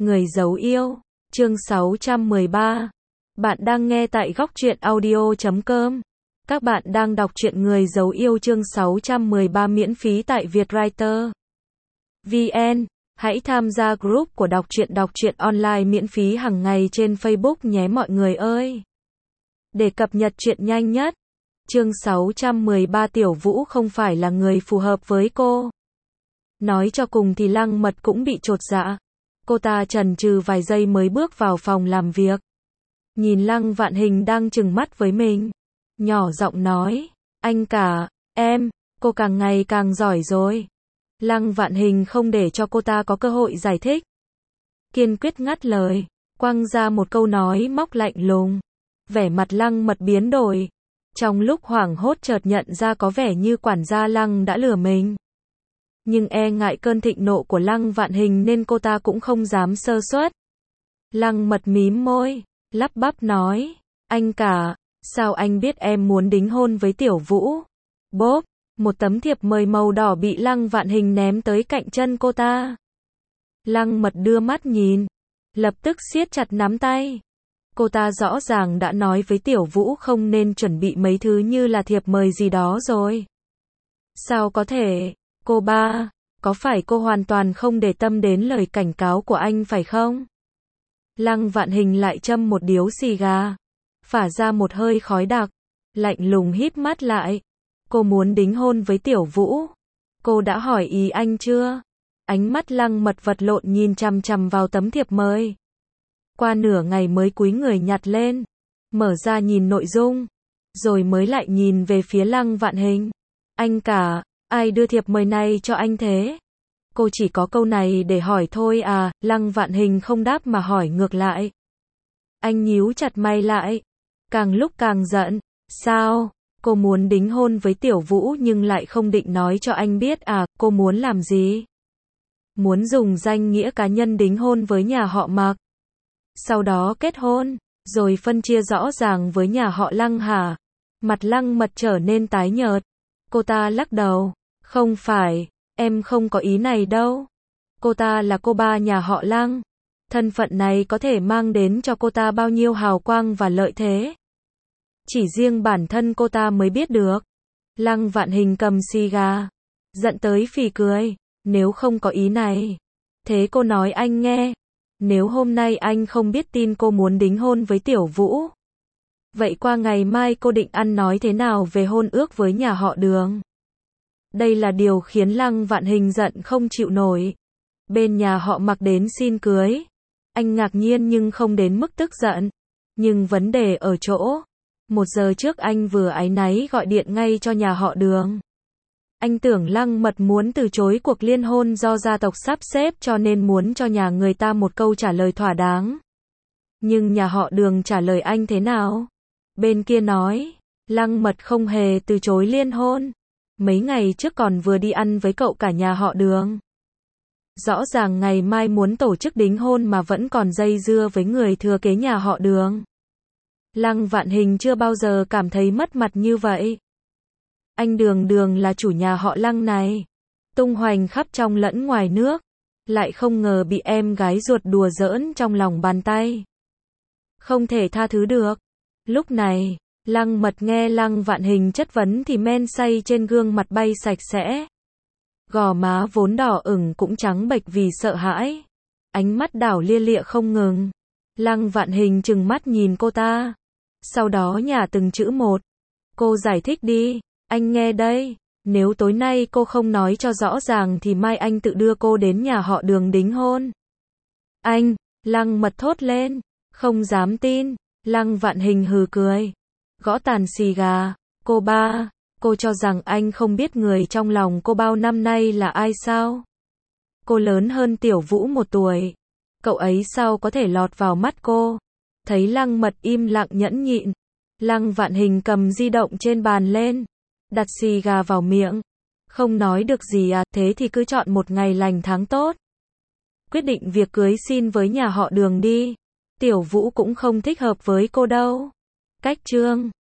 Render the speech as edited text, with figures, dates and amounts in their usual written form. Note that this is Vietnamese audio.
Người giấu yêu, chương 613. Bạn đang nghe tại góc truyện audio.com. Các bạn đang đọc truyện Người giấu yêu chương 613 miễn phí tại Vietwriter VN. Hãy tham gia group của đọc truyện online miễn phí hàng ngày trên Facebook nhé mọi người ơi. Để cập nhật truyện nhanh nhất. Chương 613 Tiểu Vũ không phải là người phù hợp với cô. Nói cho cùng thì Lăng Mật cũng bị chột dạ. Cô ta chần chừ vài giây mới bước vào phòng làm việc. Nhìn Lăng Vạn Hình đang trừng mắt với mình. Nhỏ giọng nói, anh cả, em, cô càng ngày càng giỏi rồi. Lăng Vạn Hình không để cho cô ta có cơ hội giải thích. Kiên quyết ngắt lời, quăng ra một câu nói móc lạnh lùng. Vẻ mặt Lăng Mật biến đổi. Trong lúc hoảng hốt chợt nhận ra có vẻ như quản gia Lăng đã lừa mình. Nhưng e ngại cơn thịnh nộ của Lăng Vạn Hình nên cô ta cũng không dám sơ suất. Lăng Mật mím môi, lắp bắp nói, anh cả, sao anh biết em muốn đính hôn với Tiểu Vũ? Bốp, một tấm thiệp mời màu đỏ bị Lăng Vạn Hình ném tới cạnh chân cô ta. Lăng Mật đưa mắt nhìn, lập tức siết chặt nắm tay. Cô ta rõ ràng đã nói với Tiểu Vũ không nên chuẩn bị mấy thứ như là thiệp mời gì đó rồi. Sao có thể? Cô ba, có phải cô hoàn toàn không để tâm đến lời cảnh cáo của anh phải không? Lăng Vạn Hình lại châm một điếu xì gà, phả ra một hơi khói đặc, lạnh lùng híp mắt lại. Cô muốn đính hôn với Tiểu Vũ. Cô đã hỏi ý anh chưa? Ánh mắt Lăng Mật vật lộn nhìn chằm chằm vào tấm thiệp mời. Qua nửa ngày mới cúi người nhặt lên, mở ra nhìn nội dung, rồi mới lại nhìn về phía Lăng Vạn Hình. Anh cả, ai đưa thiệp mời này cho anh thế? Cô chỉ có câu này để hỏi thôi à? Lăng Vạn Hình không đáp mà hỏi ngược lại. Anh nhíu chặt mày lại, càng lúc càng giận. Sao? Cô muốn đính hôn với Tiểu Vũ nhưng lại không định nói cho anh biết à? Cô muốn làm gì? Muốn dùng danh nghĩa cá nhân đính hôn với nhà họ Mạc, sau đó kết hôn, rồi phân chia rõ ràng với nhà họ Lăng hả? Mặt Lăng Mật trở nên tái nhợt. Cô ta lắc đầu, không phải, em không có ý này đâu. Cô ta là cô ba nhà họ Lăng. Thân phận này có thể mang đến cho cô ta bao nhiêu hào quang và lợi thế. Chỉ riêng bản thân cô ta mới biết được. Lăng Vạn Hình cầm xì gà, giận tới phì cười. Nếu không có ý này, thế cô nói anh nghe. Nếu hôm nay anh không biết tin cô muốn đính hôn với Tiểu Vũ, vậy qua ngày mai cô định ăn nói thế nào về hôn ước với nhà họ Đường? Đây là điều khiến Lăng Vạn Hình giận không chịu nổi. Bên nhà họ Mạc đến xin cưới. Anh ngạc nhiên nhưng không đến mức tức giận. Nhưng vấn đề ở chỗ, 1 giờ trước anh vừa áy náy gọi điện ngay cho nhà họ Đường. Anh tưởng Lăng Mật muốn từ chối cuộc liên hôn do gia tộc sắp xếp cho nên muốn cho nhà người ta một câu trả lời thỏa đáng. Nhưng nhà họ Đường trả lời anh thế nào? Bên kia nói, Lăng Mật không hề từ chối liên hôn. Mấy ngày trước còn vừa đi ăn với cậu cả nhà họ Đường. Rõ ràng ngày mai muốn tổ chức đính hôn mà vẫn còn dây dưa với người thừa kế nhà họ Đường. Lăng Vạn Hình chưa bao giờ cảm thấy mất mặt như vậy. Anh Đường là chủ nhà họ Lăng này, tung hoành khắp trong lẫn ngoài nước, lại không ngờ bị em gái ruột đùa giỡn trong lòng bàn tay. Không thể tha thứ được. Lúc này, Lăng Mật nghe Lăng Vạn Hình chất vấn thì men say trên gương mặt bay sạch sẽ. Gò má vốn đỏ ửng cũng trắng bệch vì sợ hãi. Ánh mắt đảo lia lịa không ngừng. Lăng Vạn Hình trừng mắt nhìn cô ta. Sau đó nhả từng chữ một. Cô giải thích đi, anh nghe đây. Nếu tối nay cô không nói cho rõ ràng thì mai anh tự đưa cô đến nhà họ Đường đính hôn. Anh, Lăng Mật thốt lên, không dám tin. Lăng Vạn Hình hừ cười, gõ tàn xì gà. Cô ba, cô cho rằng anh không biết người trong lòng cô bao năm nay là ai sao? Cô lớn hơn Tiểu Vũ 1 tuổi. Cậu ấy sao có thể lọt vào mắt cô? Thấy Lăng Mật im lặng nhẫn nhịn, Lăng Vạn Hình cầm di động trên bàn lên, đặt xì gà vào miệng. Không nói được gì à, thế thì cứ chọn một ngày lành tháng tốt. Quyết định việc cưới xin với nhà họ Đường đi. Tiểu Vũ cũng không thích hợp với cô đâu. Cách chương